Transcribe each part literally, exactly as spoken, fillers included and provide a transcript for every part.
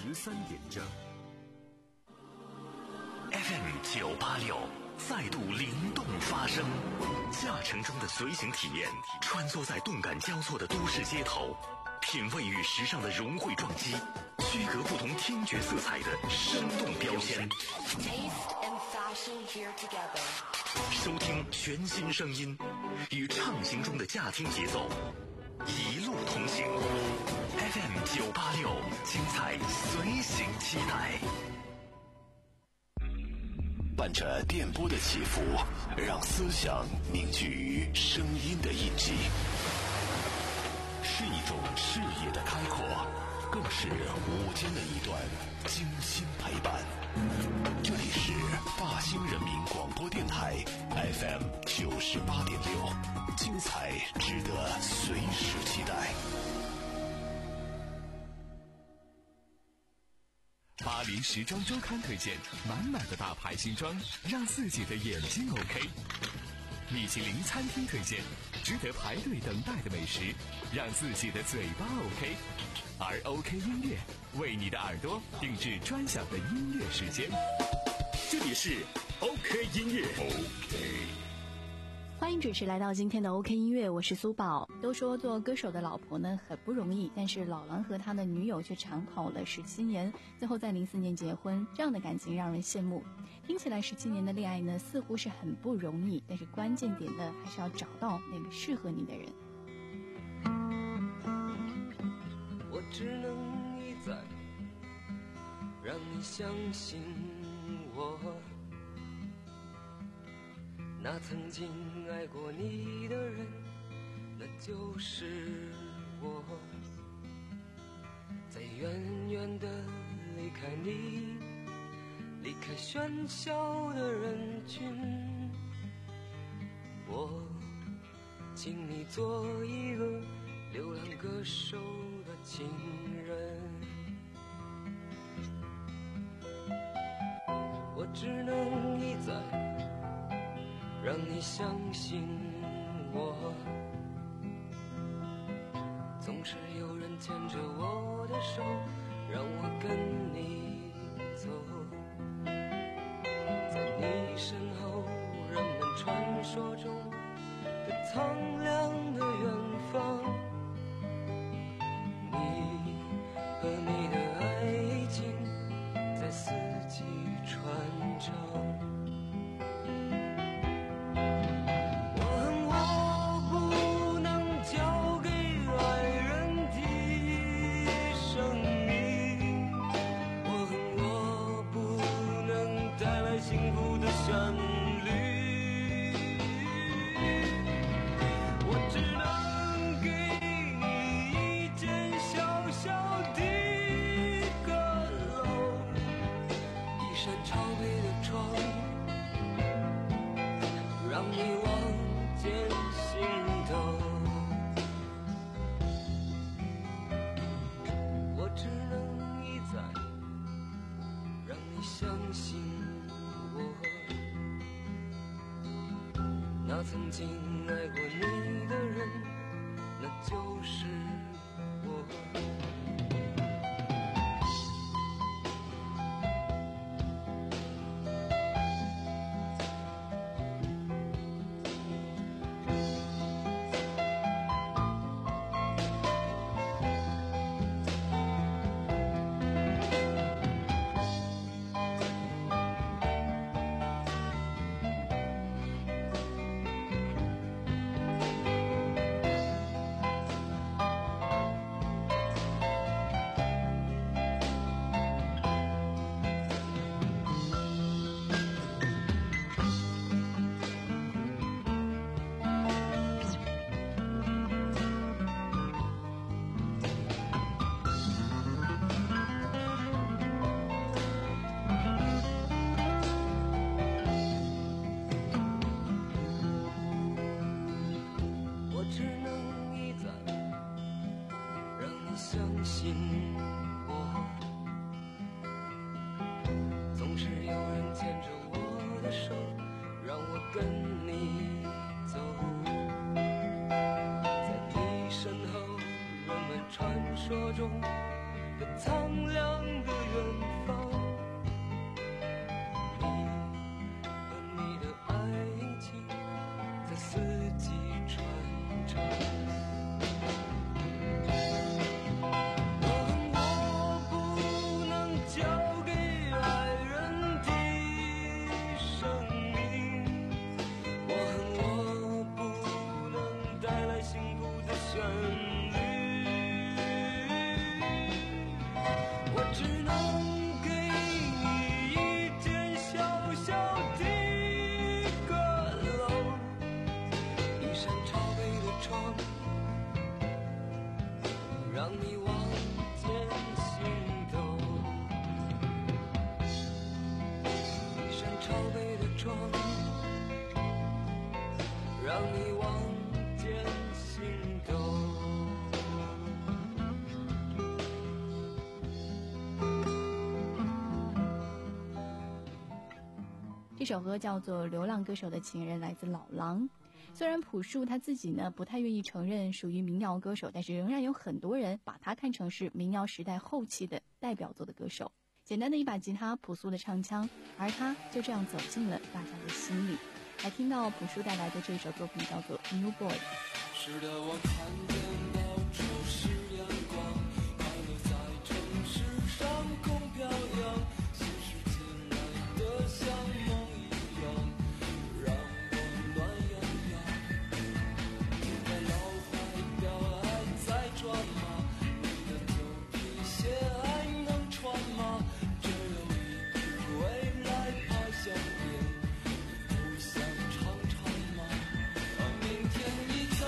十三点整。 F M 九八六再度灵动发声，驾乘中的随行体验，穿梭在动感交错的都市街头，品味与时尚的融汇撞击，区隔不同听觉色彩的生动标签。 Taste and fashion here together。 收听全新声音，与畅行中的驾听节奏，一路同行。F M 九八六，精彩随行期待。 伴着电波的起伏，让思想凝聚于声音的印记，是一种视野的开阔，更是午间的一段精心陪伴。这里是大兴人民广播电台 F M 九十八点六，精彩值得随时期待。 巴黎时装周刊推荐满满的大牌新装，让自己的眼睛 OK。米其林餐厅推荐值得排队等待的美食，让自己的嘴巴 OK。而 OK 音乐为你的耳朵定制专享的音乐时间。 这里是 OK 音乐 OK。 欢迎准时来到今天的 OK 音乐，我是苏宝。都说做歌手的老婆呢很不容易，但是老狼和他的女友却长跑了十七年，最后在零四年结婚，这样的感情让人羡慕。听起来十七年的恋爱呢似乎是很不容易，但是关键点呢还是要找到那个适合你的人。 我只能一再让你相信我，那曾经爱过你的人，那就是我。在远远的离开你，离开喧嚣的人群，我请你做一个流浪歌手的情人。我只能一再让你相信我，总是有人牵着我的手，让我跟你走。在你身后，人们传说中的苍凉的远方，你和你的爱情在四季传唱。那曾经爱过你的人，那就是我。说中的苍凉的这首歌叫做《流浪歌手的情人》，来自老狼。虽然朴树他自己呢不太愿意承认属于民谣歌手，但是仍然有很多人把他看成是民谣时代后期的代表作的歌手。简单的一把吉他，朴素的唱腔，而他就这样走进了大家的心里。来听到朴树带来的这首作品叫做《New Boy》。 是的，我看见到处是阳光，快乐在城市上空飘扬，心事进来的像梦一样，让我暖洋洋。你的老怀表还在转吗？你的旧皮鞋还能穿吗？只有一只未来爬向边，你不想尝尝吗？当明天一早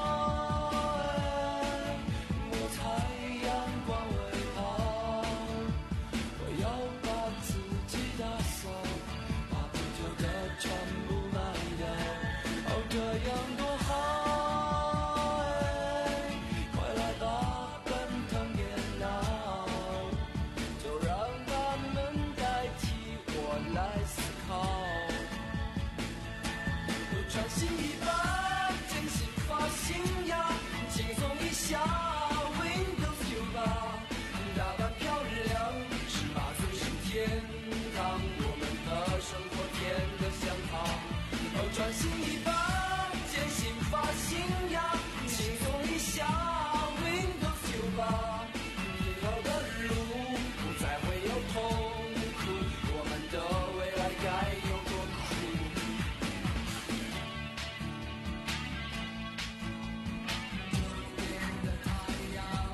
转心一把，坚信发信仰，轻松一下 Windows 九吧，以后的路不再会有痛苦，我们的未来该有多酷。这边的太阳，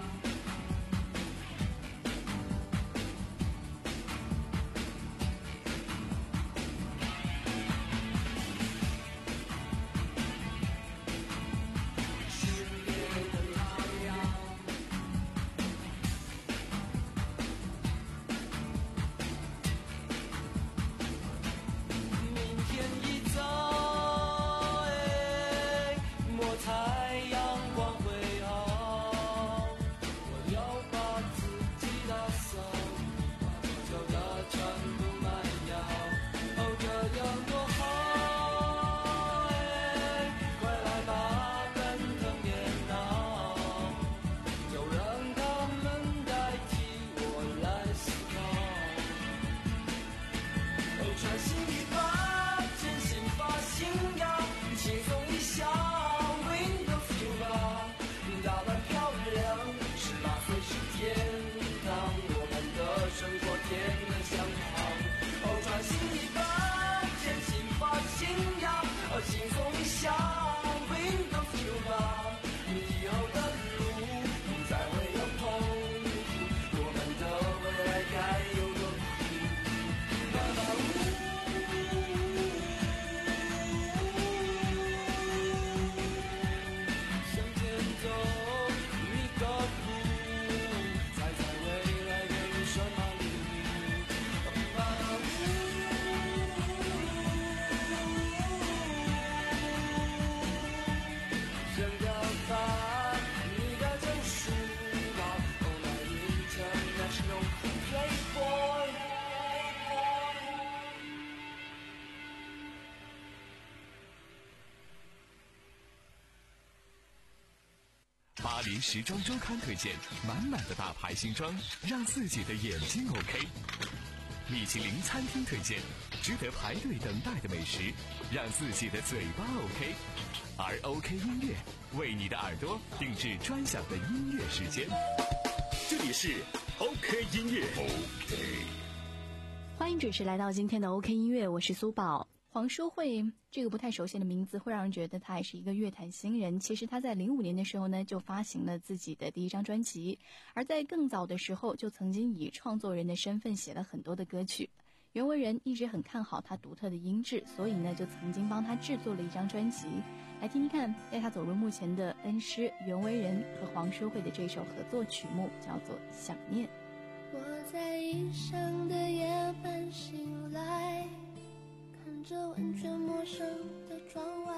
轻松一下 Windows 九吧，以后的路不再会有痛苦，我们的未来该有多酷。爸爸向前走一个步，猜猜未来给你什么礼物。爸爸巴黎时装周刊推荐满满的大牌新装，让自己的眼睛 OK。米其林餐厅推荐值得排队等待的美食，让自己的嘴巴 OK。而 OK 音乐为你的耳朵定制专享的音乐时间。 这里是 OK 音乐 OK。 欢迎准时来到今天的 OK 音乐，我是苏宝。黄淑慧这个不太熟悉的名字会让人觉得她也是一个乐坛新人，其实她在零五年的时候呢就发行了自己的第一张专辑，而在更早的时候就曾经以创作人的身份写了很多的歌曲。袁惟仁一直很看好她独特的音质，所以呢就曾经帮她制作了一张专辑。来听听看带她走入目前的恩师袁惟仁和黄淑慧的这首合作曲目，叫做《想念》。 我在异乡的夜半醒来，看着完全陌生的窗外，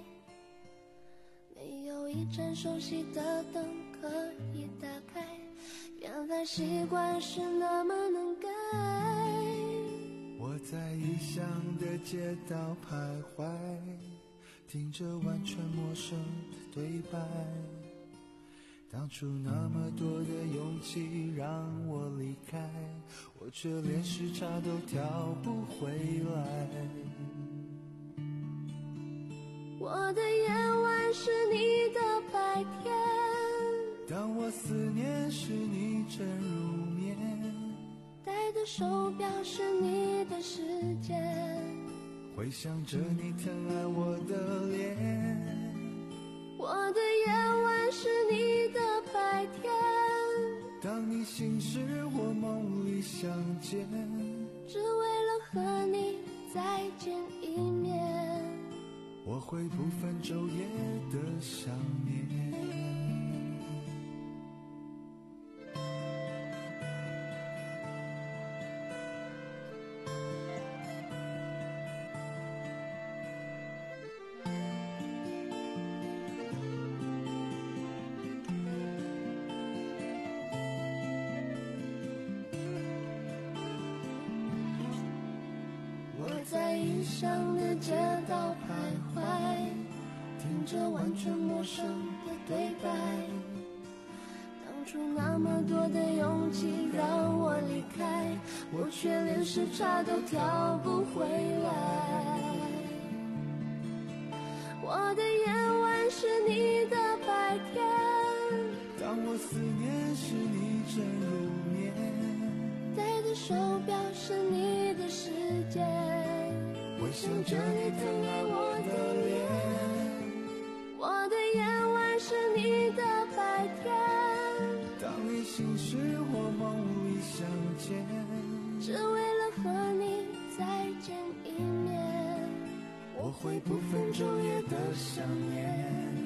没有一盏熟悉的灯可以打开，原来习惯是那么能改。 我在异乡的街道徘徊，听着完全陌生的对白，当初那么多的勇气让我离开，我却连时差都调不回来。 我的夜晚是你的白天， 当我思念时你正入眠， 戴的手表是你的时间， 回想着你疼爱我的脸。 我的夜晚是你的白天， 当你醒时我梦里相见， 只为了和你再见一面， 我会不分昼夜的想念。 在异乡的街道徘徊，听着完全陌生的对白，当初那么多的勇气让我离开，我却连时差都调不回来。我的夜晚是你的白天， 当我思念时你正入眠， 戴的手表是你的时间， 回想着你疼爱我的脸。 我的夜晚是你的白天， 当你醒时我梦里相见， 只为了和你再见一面， 我会不分昼夜的想念。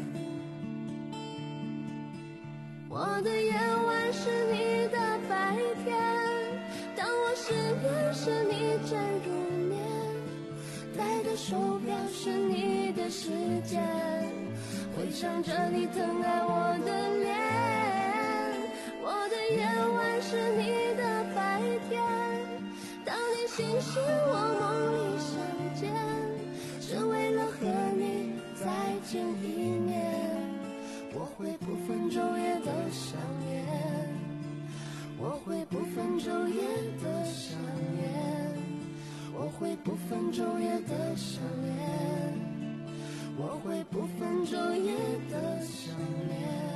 我的夜晚是你的白天，当我失眠时你正入眠，戴的手表是你的时间，回想着你疼爱我的脸。我的夜晚是你的白天，当你醒时我梦里相见，只为了和你再见一面，我会不分昼夜的想念，我会不分昼夜的想念，我会不分昼夜的想念，我会不分昼夜的想念。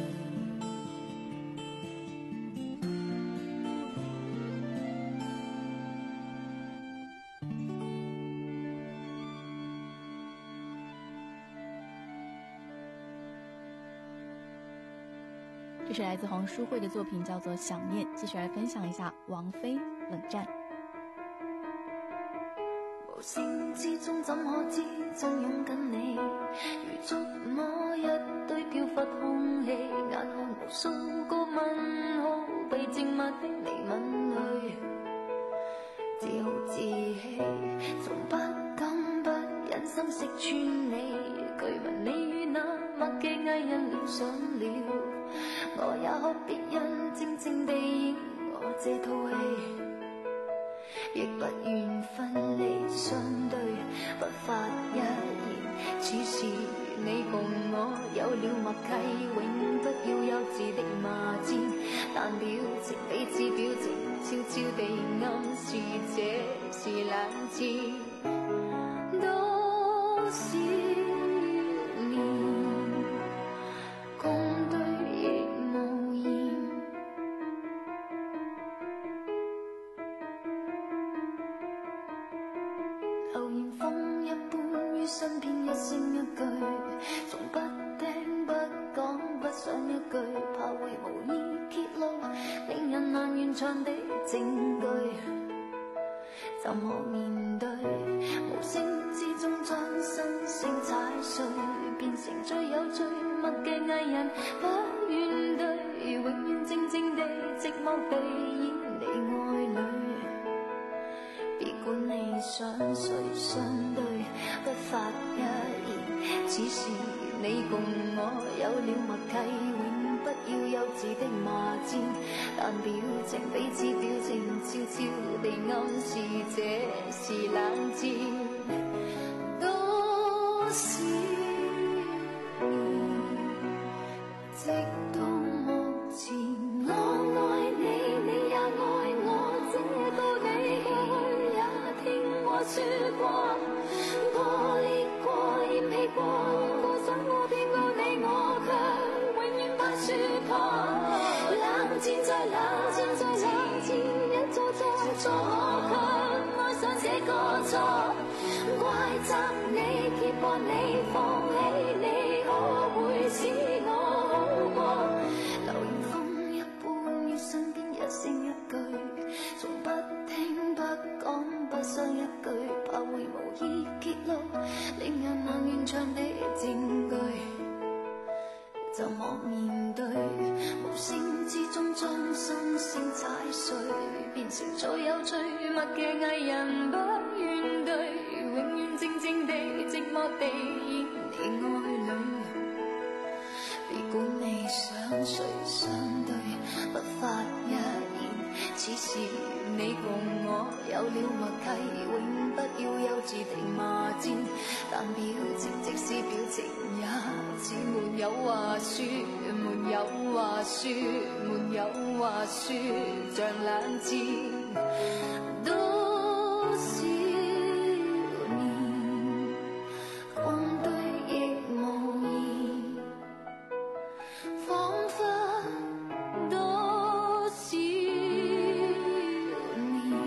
这是来自黄淑慧的作品，叫做《想念》。继续来分享一下王菲《冷战》。 無聲之中怎可知真擁緊你，如觸摸一堆飄忽空氣，眼看無數個問號被靜默的你吻去，自豪自棄，從不敢不忍心識穿你，據聞你與那默嘅藝人戀上了，我也學別人靜靜地演我這套戲，亦不願分離相對，不發一言，此時你共我有了默契，永不要幼稚的罵戰，但表情彼此表情悄悄地暗示這是冷戰，多少年共對亦無言，流言風一般於身邊一聲一句，從不聽不講不想一句，怕會無意揭露令人難完場的證據，怎可面對無聲之中將心聲踩碎，變成最有最默嘅藝人，不願對，永遠靜靜地寂寞地演你愛侶，別管你想誰相對，不發一言，此時你共我有了默契，永不要幼稚的罵戰，但表情彼此表情悄悄地暗示這责你，揭破你，放弃你，可会使我好过？流言风一般于身边，一声一句，从不听不讲不伤一句，怕会无意揭露令人难圆场的证据。就莫面对，无声之中将心声踩碎，变成再有趣默剧艺人不怨对，永远静静地寂寞地演你爱侣。别管你想谁相对，不发一言，此时你共我有了默契，永不要幼稚地罵戰，但表情即使表情也似沒有話說，沒有話說，沒有話說，像冷戰多少年，共對亦無言，彷彿多少年，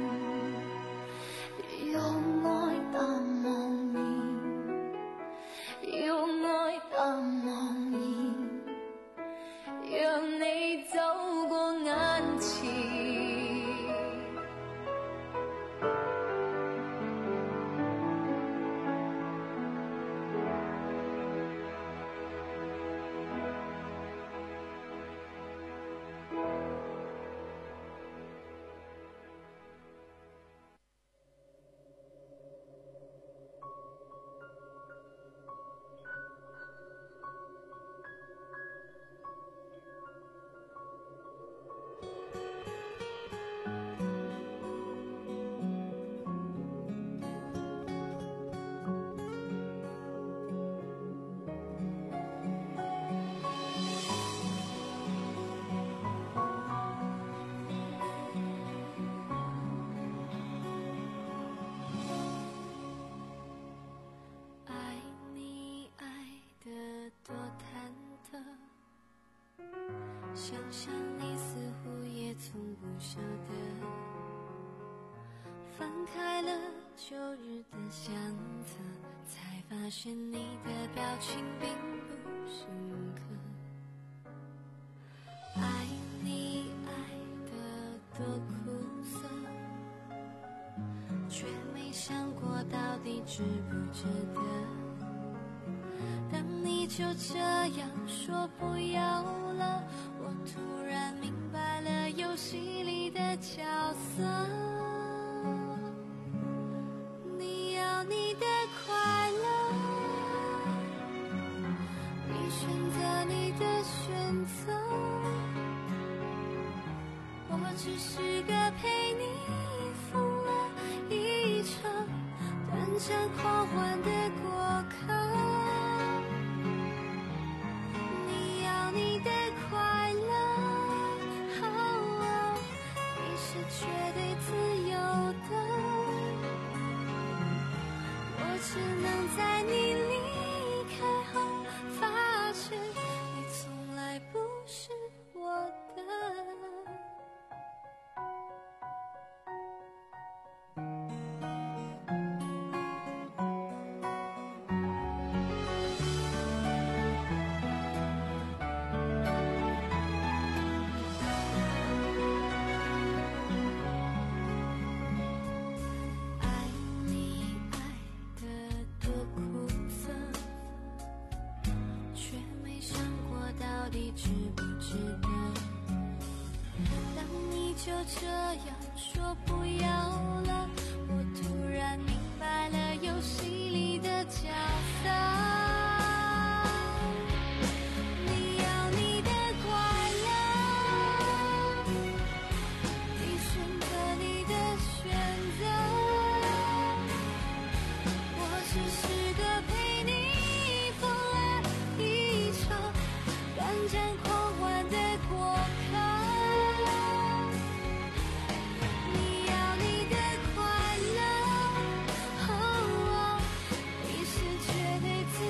讓愛淡忘然，讓愛淡忘然，讓你走過眼前。想想你似乎也从不晓得，翻开了旧日的相册，才发现你的表情并不深刻。爱你爱得多苦涩，却没想过到底值不值得。当你就这样说不要了，我突然明白了游戏里的角色。你要你的快乐，你选择你的选择，我只是个陪你疯了一场短暂狂欢的过客。你的快乐，哦，你是绝对自由的，我只能在你离开后发现你从来不是我的。就这样说不要了，我突然明白了游戏里的角色。你要你的快乐，你选择你的选择，我只是个陪你疯了一场短暂狂欢的过客。绝对自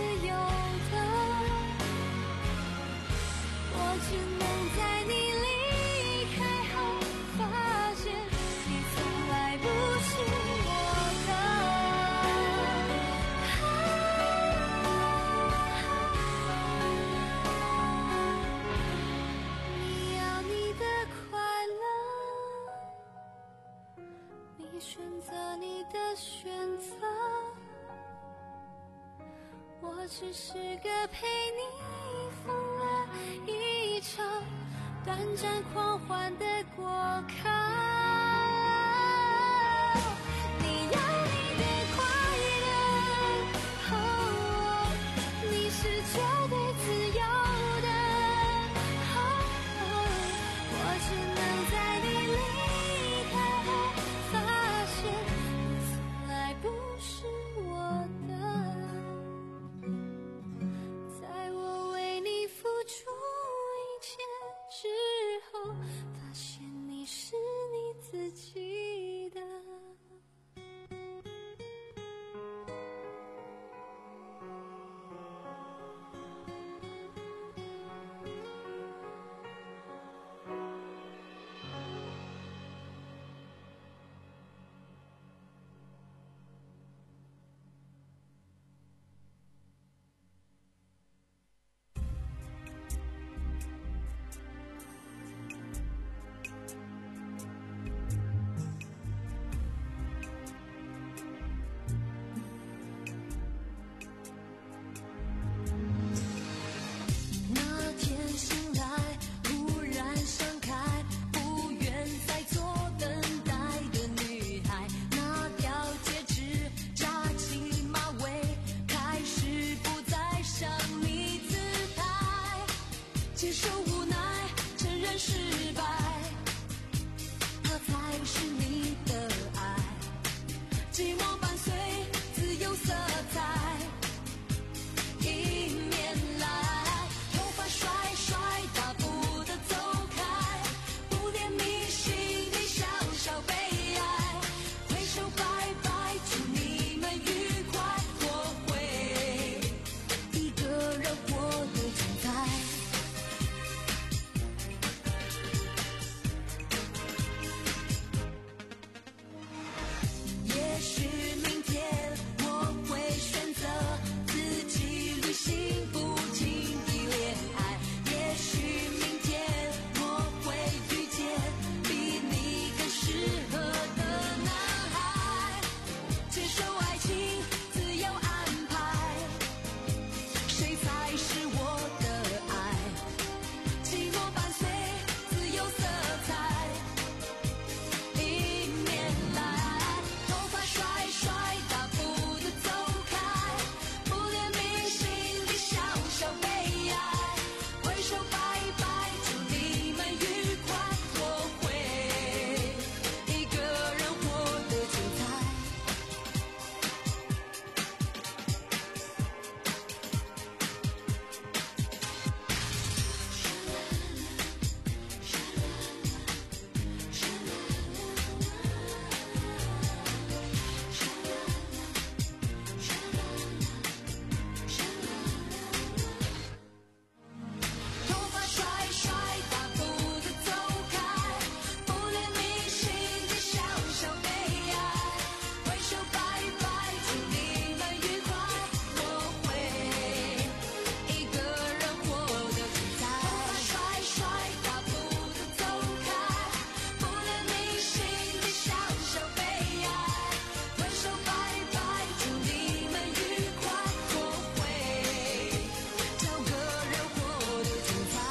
你选择你的选择，我只是个陪你疯了一场短暂狂欢的过客。你有你的快乐，哦，你是绝对自由的，哦哦，我只能在你离开后发现你从来不是我的。在我为你付出一切之后，发现你是你自己的。那天醒来，忽然想开，不愿再做等待的女孩。那条戒指扎起马尾，开始不再像你姿态。接受无奈，承认失败，它才是你的爱。寂寞伴随自由色彩，迎面来，头发甩甩，大步的走开，不怜悯，心里小小悲哀，挥手拜拜，祝你们愉快，我会一个人活得精彩。也许明天我会选择自己旅行，不经意恋爱。也许明天我会遇见比你更适合的男孩。接受爱情，自由安排，谁才是我的爱？寂寞伴随自由色彩，迎面来，头发甩甩，大步的走开，不怜悯，心里小小悲哀，挥手拜拜，祝你们愉快，我会一个人活得精彩。头发甩甩，大步的走开，不怜悯，心里小小悲哀，挥手拜拜，祝你们愉快，我会一个人活得精彩。头发甩甩，大步的走开，不怜悯，心里小小悲哀，挥手拜拜，祝你们愉快，我会找个人活得精彩。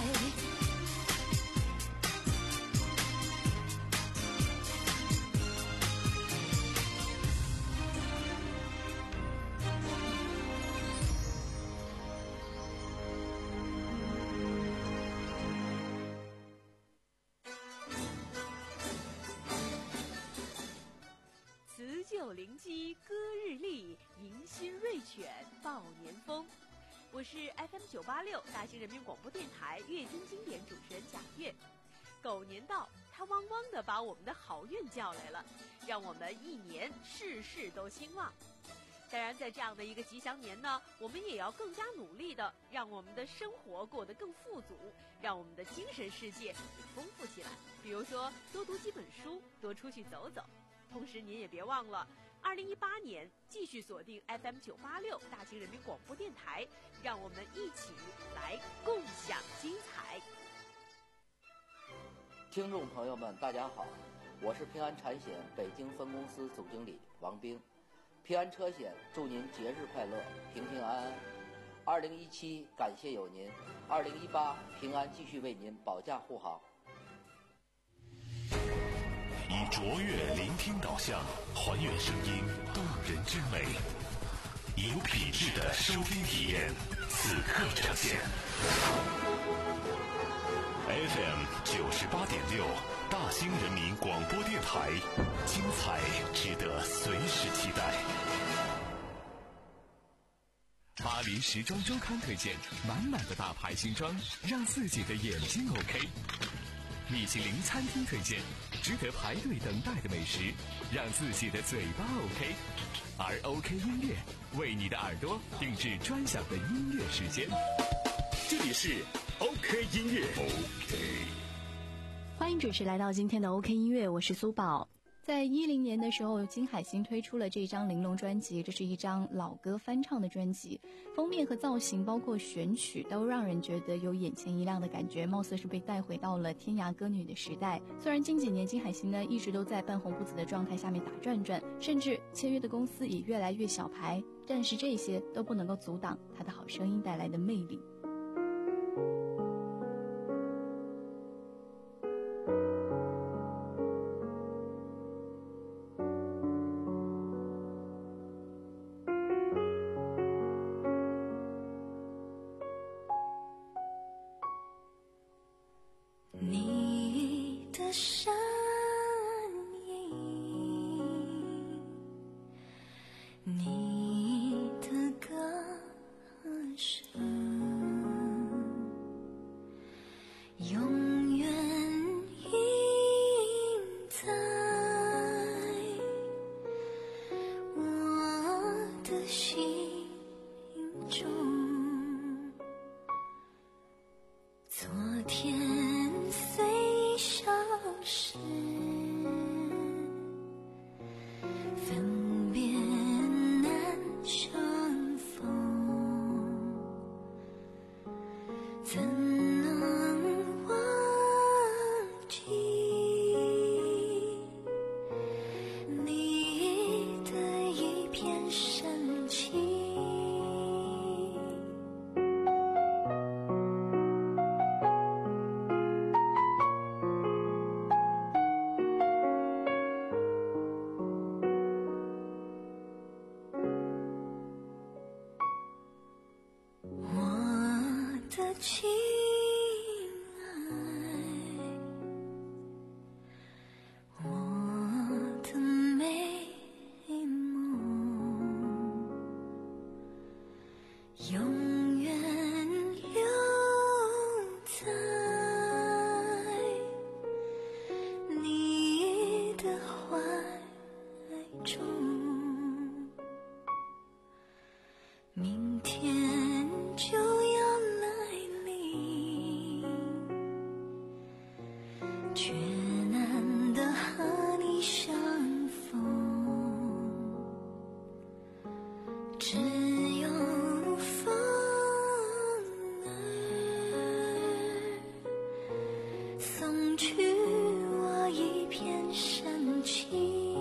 辞旧临机歌日丽，迎新瑞犬报年风。我是 F M 九八六大兴人民广播电台乐听经典主持人贾月。狗年到，它汪汪地把我们的好运叫来了，让我们一年事事都兴旺。当然，在这样的一个吉祥年呢，我们也要更加努力的让我们的生活过得更富足，让我们的精神世界也丰富起来。比如说，多读几本书，多出去走走。同时，您也别忘了，二零一八年继续锁定 F M 九八六大兴人民广播电台，让我们一起来共享精彩。 听众朋友们，大家好， 我是平安产险北京分公司总经理王兵。平安车险祝您节日快乐，平平安安。二零一七感谢有您，二零一八平安继续为您保驾护航。 以卓越聆听导向，还原声音动人之美，以有品质的收听体验，此刻呈现。F M 九十八点六，大兴人民广播电台，精彩值得随时期待。 巴黎时装周刊推荐满满的大牌新装，让自己的眼睛 OK。米其林餐厅推荐值得排队等待的美食，让自己的嘴巴 OK。而 OK 音乐为你的耳朵定制专享的音乐时间。 这里是 OK 音乐 OK。 欢迎准时来到今天的 OK 音乐，我是苏宝。在一零年的时候，金海心推出了这张玲珑专辑，这是一张老歌翻唱的专辑，封面和造型包括选曲都让人觉得有眼前一亮的感觉，貌似是被带回到了天涯歌女的时代。虽然近几年金海心呢一直都在半红不紫的状态下面打转转，甚至签约的公司也越来越小牌，但是这些都不能够阻挡她的好声音带来的魅力。 你的身影，你的歌声，永远印在我的心中。昨天虽消失，分别难相逢，怎能忘记你的一片深情？亲爱，我的美梦，永远留在你的怀中。明天就要来临，却难得和你相逢，只有风儿送去我一片深情，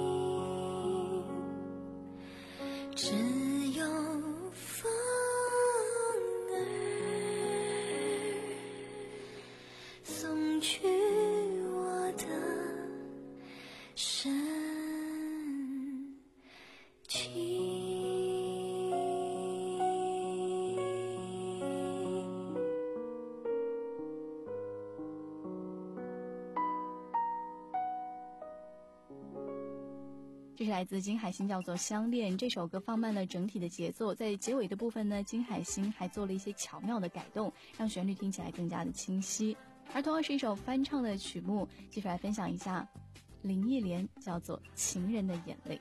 只有风儿送去我的深情。 这是来自金海心，叫做《相恋》。这首歌放慢了整体的节奏，在结尾的部分呢，金海心还做了一些巧妙的改动，让旋律听起来更加的清晰。而同样是一首翻唱的曲目，继续来分享一下林忆莲，叫做《情人的眼泪》。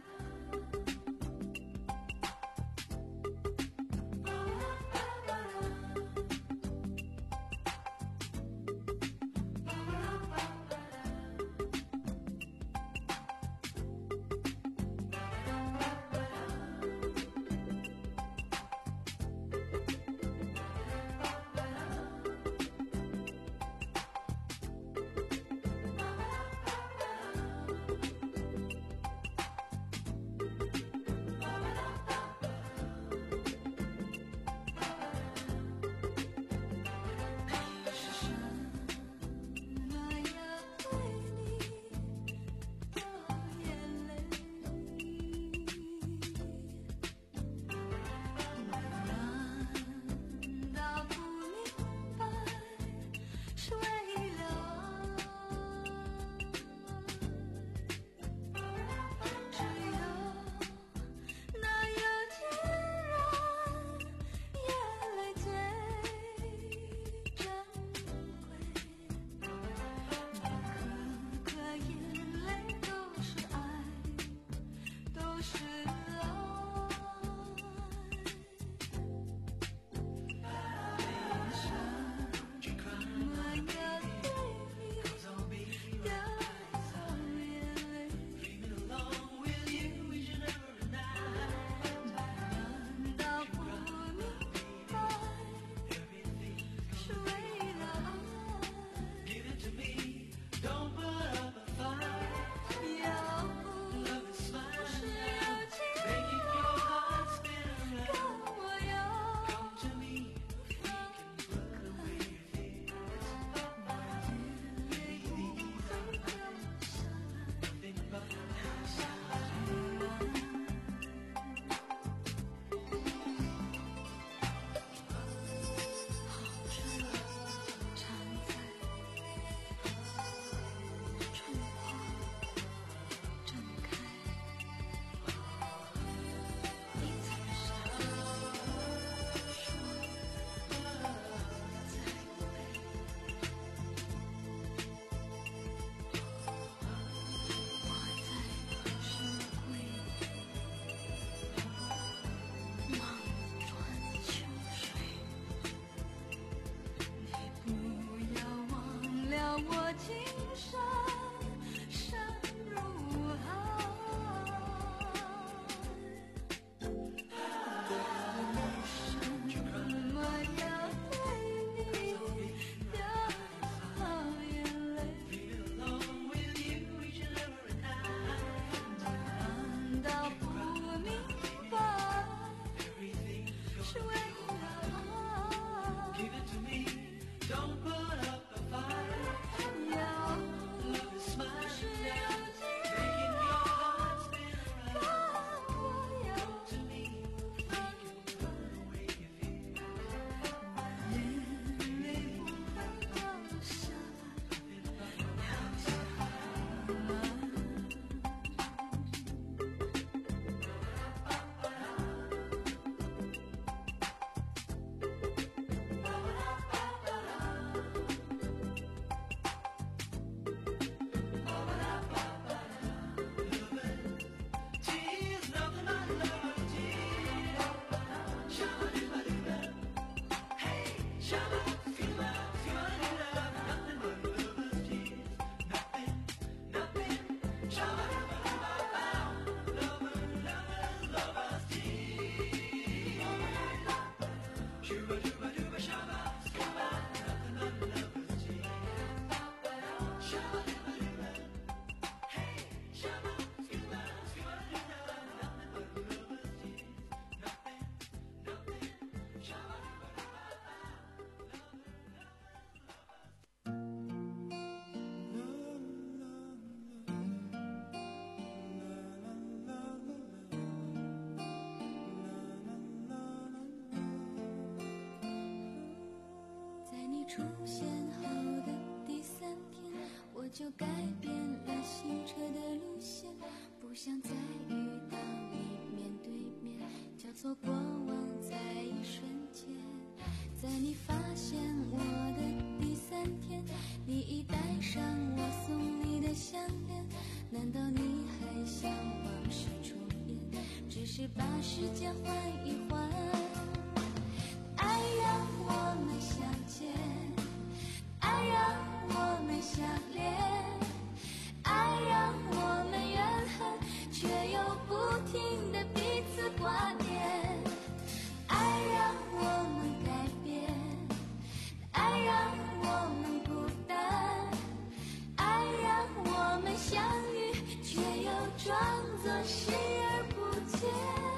出现后的第三天，我就改变了行车的路线，不想再遇到你面对面，交错过往在一瞬间。在你发现我的第三天，你已戴上我送你的项链，难道你还想往事重演？只是把时间换一换，爱让我们相见，爱让我们相恋，爱让我们怨恨，却又不停地彼此挂念，爱让我们改变，爱让我们孤单，爱让我们相遇，却又装作视而不见。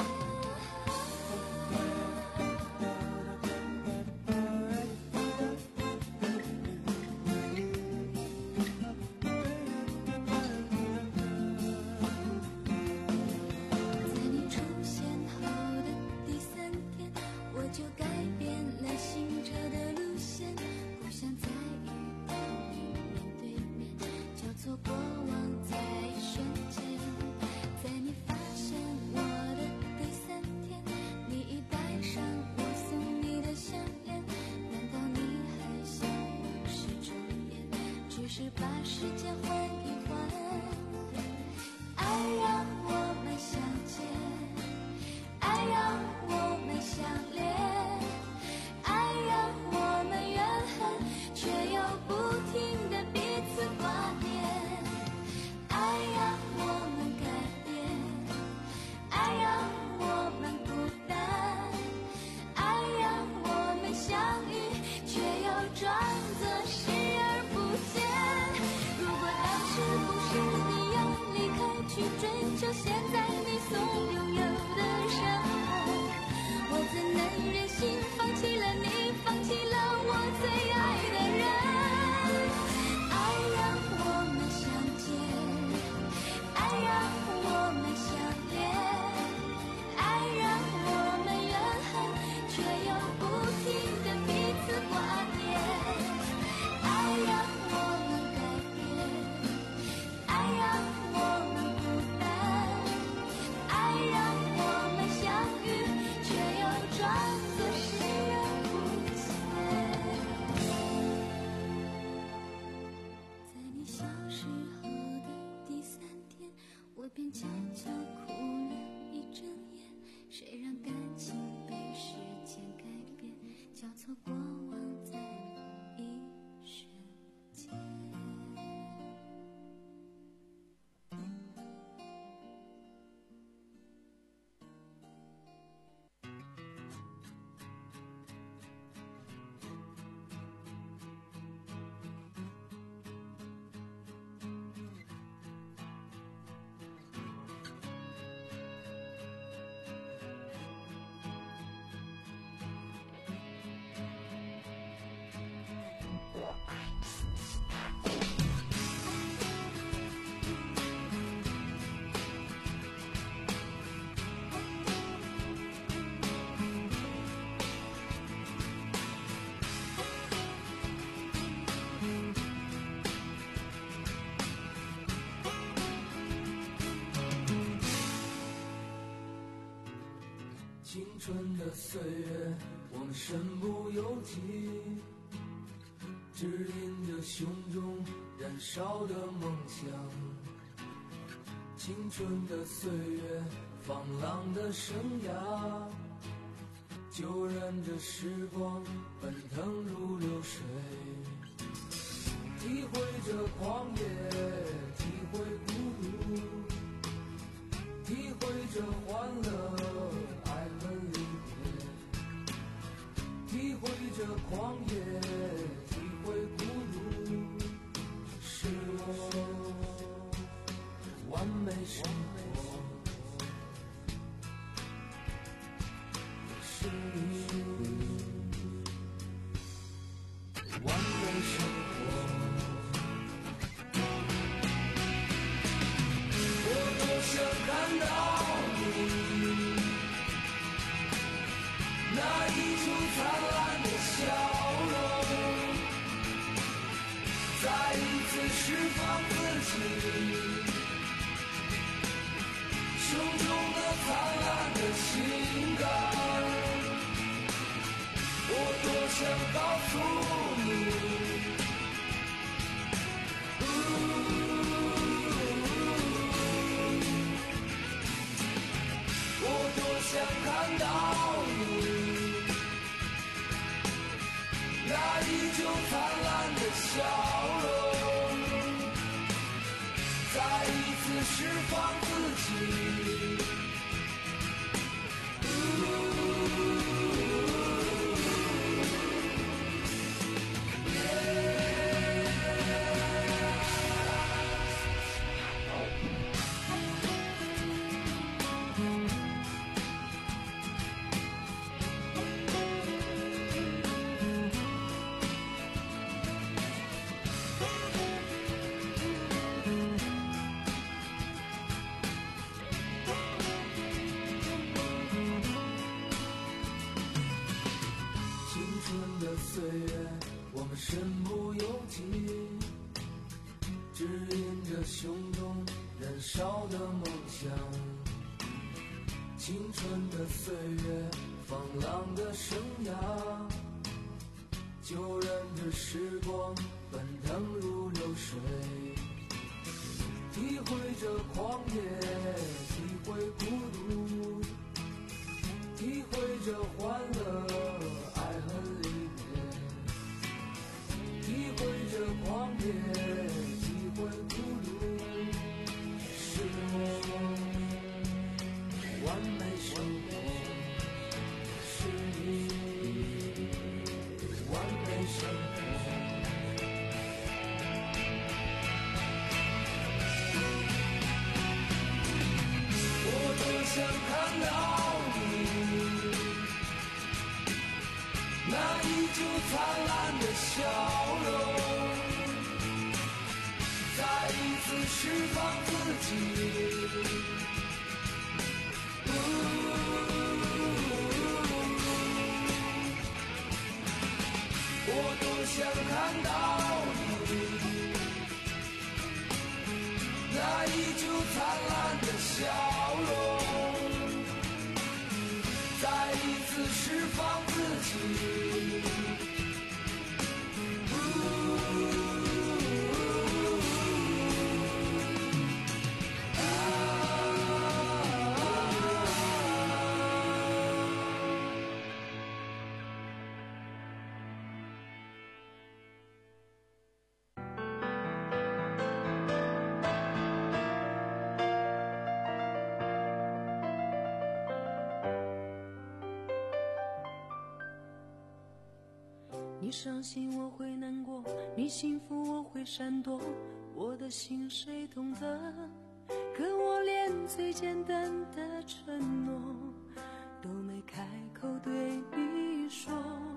把时间换一换，爱让我们相见，爱让我们相恋，爱让我们怨恨，却又不停地彼此挂念，爱让我们改变，爱让我们孤单，爱让我们相遇，却又装作视而不见。是不是你要离开，去追求现在你所拥有的生活？我怎能忍心放弃了你，放弃了我最爱的人？爱让我们相见，爱让我们相恋，爱让我们怨恨，却又不停地彼此挂念，爱让我们爱让我们孤单，爱让我们相遇，却又装作视而不见。在你消失后的第三天，我便悄悄哭了一整夜。谁让感情被时间改变，交错过往在一瞬间。 青春的岁月，我们身不由己，指引着胸中燃烧的梦想。青春的岁月，放浪的生涯，就任着时光奔腾如流水，体会着狂野，体会孤独，体会着欢乐，爱恨离别，体会着狂野，体会孤独，是我完美生活，是你完美生活。我多想看到你那一出灿烂的笑容， 释放自己，手中的灿烂的情感，我多想告诉你，我多想看到你那依旧灿烂的笑容，再一次释放自己。岁月，我们身不由己，指引着胸中燃烧的梦想。青春的岁月，放浪的生涯，就任着时光奔腾如流水，体会着狂野，体会孤独，体会着欢乐，爱恨离别，体会着狂野，体会孤独，是我完美生活，是你完美生活。我多想看到你那依旧灿烂的笑容，再一次释放自己。我多想看到你那依旧灿烂的笑容，再一次释放自己。 你伤心我会难过，你幸福我会闪躲，我的心谁懂得？可我连最简单的承诺都没开口对你说。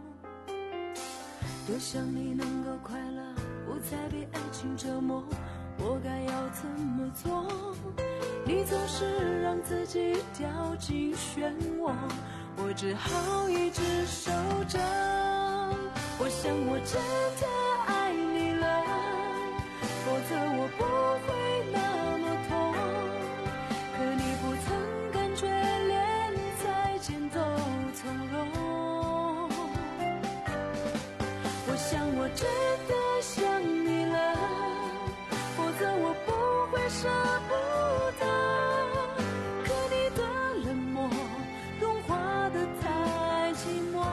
多想你能够快乐，不再被爱情折磨，我该要怎么做？你总是让自己掉进漩涡，我只好一直守着。我想我真的爱你了，否则我不会那么痛。可你不曾感觉连再见都从容。我想我真的想你了，否则我不会舍不得。可你的冷漠融化得太寂寞。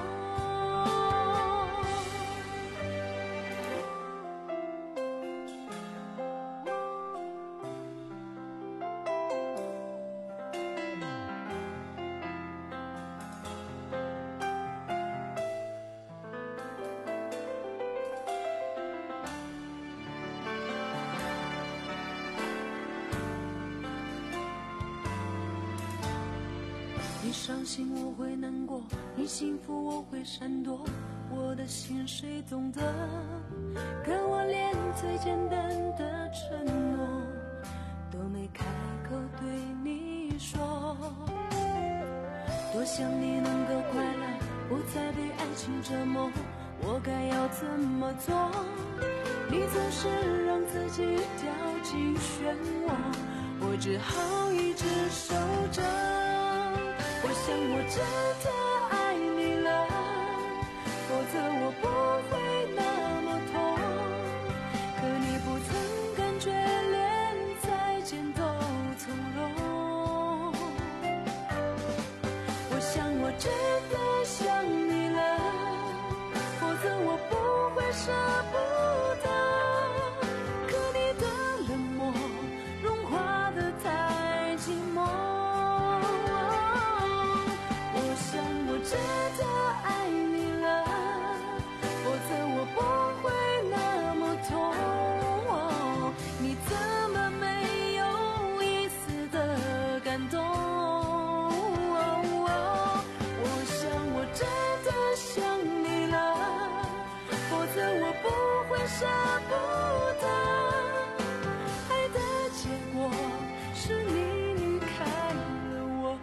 你伤心我会难过，你幸福我会闪躲，我的心谁懂得？可我连最简单的承诺都没开口对你说。多想你能够快乐，不再被爱情折磨，我该要怎么做？你总是让自己掉进漩涡，我只好一直守着。我想我真的爱你了，否则我不会那么痛。可你不曾感觉连再见都从容。我想我真的想你了，否则我不会舍不得。可你的冷漠融化得太寂寞。我想我真的爱你了，否则我不会那么痛。你怎么没有一丝的感动？我想我真的想你了，否则我不会舍不得。爱的结果是你离开了我。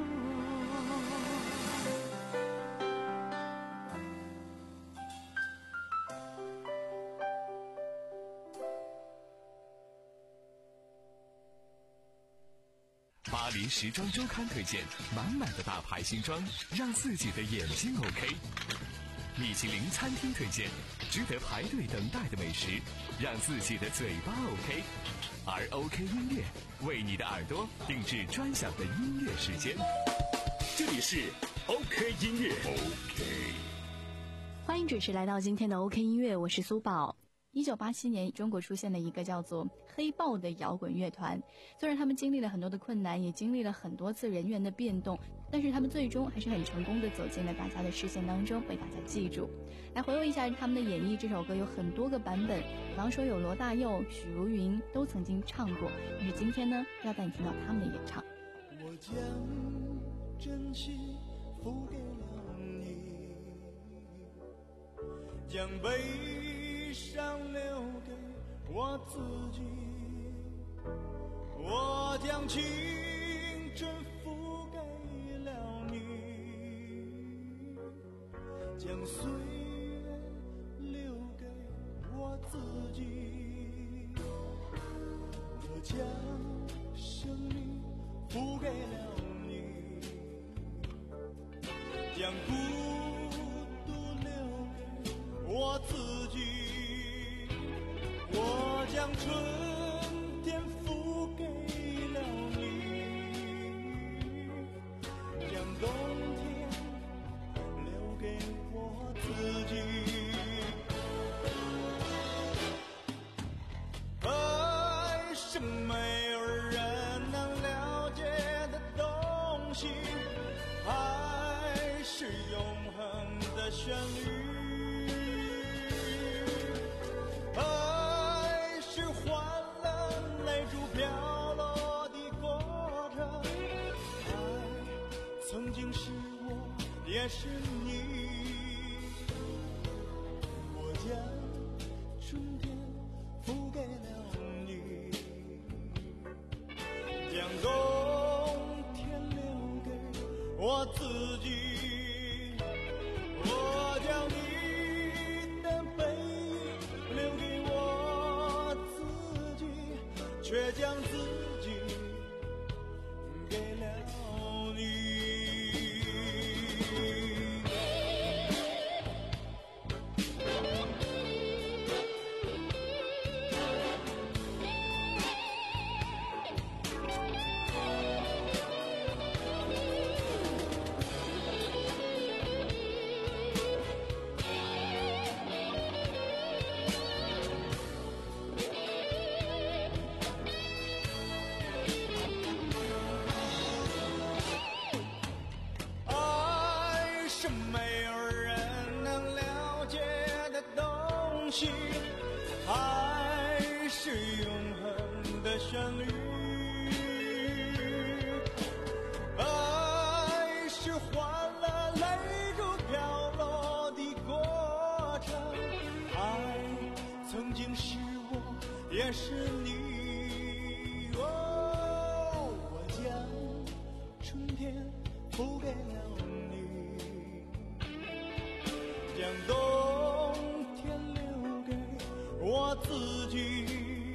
巴黎时装周刊推荐满满的大牌新装，让自己的眼睛 OK。米其林餐厅推荐值得排队等待的美食，让自己的嘴巴 OK。而 OK 音乐为你的耳朵定制专享的音乐时间。 这里是 OK 音乐 OK。 欢迎准时来到今天的 OK 音乐，我是苏宝。一九八七年，中国出现了一个叫做黑豹的摇滚乐团。虽然他们经历了很多的困难，也经历了很多次人员的变动，但是他们最终还是很成功的走进了大家的视线当中，被大家记住。来回味一下他们的演绎，这首歌有很多个版本，比方说有罗大佑、许茹芸都曾经唱过，但是今天呢，要带你听到他们的演唱。 我将真心付给了你，将悲伤留给我自己，我将青春付给了你，将岁月留给我自己，我将生命付给了你，将孤独留给我自己，我将春天付给了你，将冬天留给我自己。爱是没有人能了解的东西，爱是永恒的旋律，爱是换了泪珠飘落的过程，爱曾经是我也是你，我将春天付给了你，将冬天留给我自己，我将你的背影留给我自己，却将自己给了你。爱是没有人能了解的东西，爱是永恒的旋律，爱是换了泪珠飘落的过程，爱曾经是我也是你，哦，我将春天付给了你，将冬天留给我自己，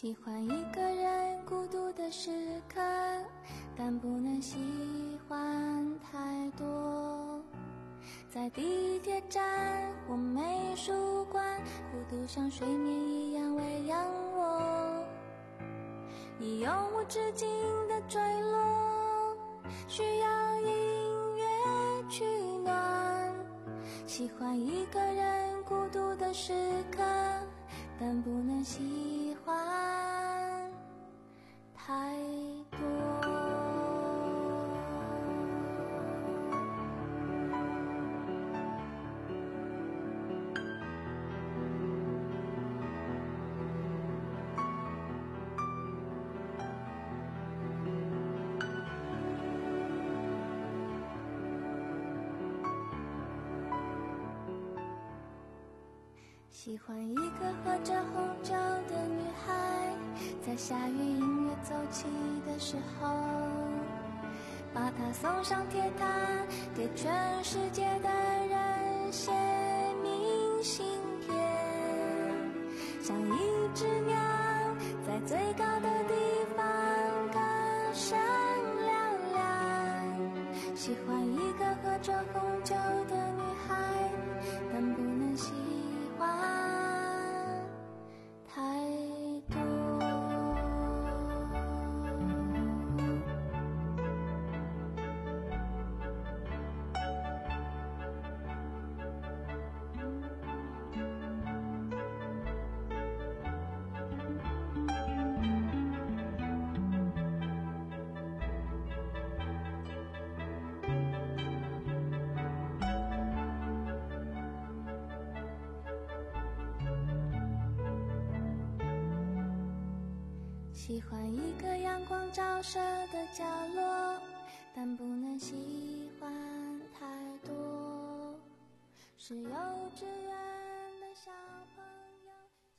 喜欢一个人孤独的时刻，但不能喜欢太多。在地铁站或美术馆，孤独像睡眠一样喂养我，你永无止境的坠落，需要音乐取暖。喜欢一个人孤独的时刻，但不能喜欢太多。喜欢一个喝着红酒的女孩，在下雨音乐奏起的时候，把她送上铁塔，给全世界的人写明信片，像一只鸟在最高的地方歌声嘹亮。喜欢一个喝着红酒的女孩，但不能喜欢太多。喜欢一个阳光照射的角落，但不能喜欢太多。是幼稚园的小朋友。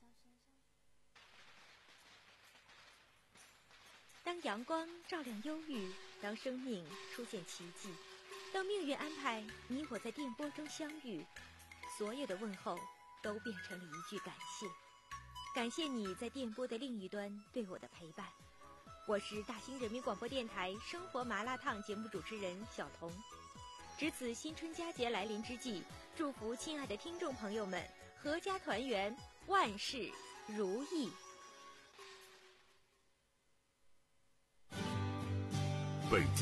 当阳光照亮忧郁，当生命出现奇迹，当命运安排你我在电波中相遇，所有的问候都变成了一句感谢。感谢你在电波的另一端对我的陪伴。我是大兴人民广播电台生活麻辣烫节目主持人小彤。值此新春佳节来临之际，祝福亲爱的听众朋友们阖家团圆，万事如意。 北京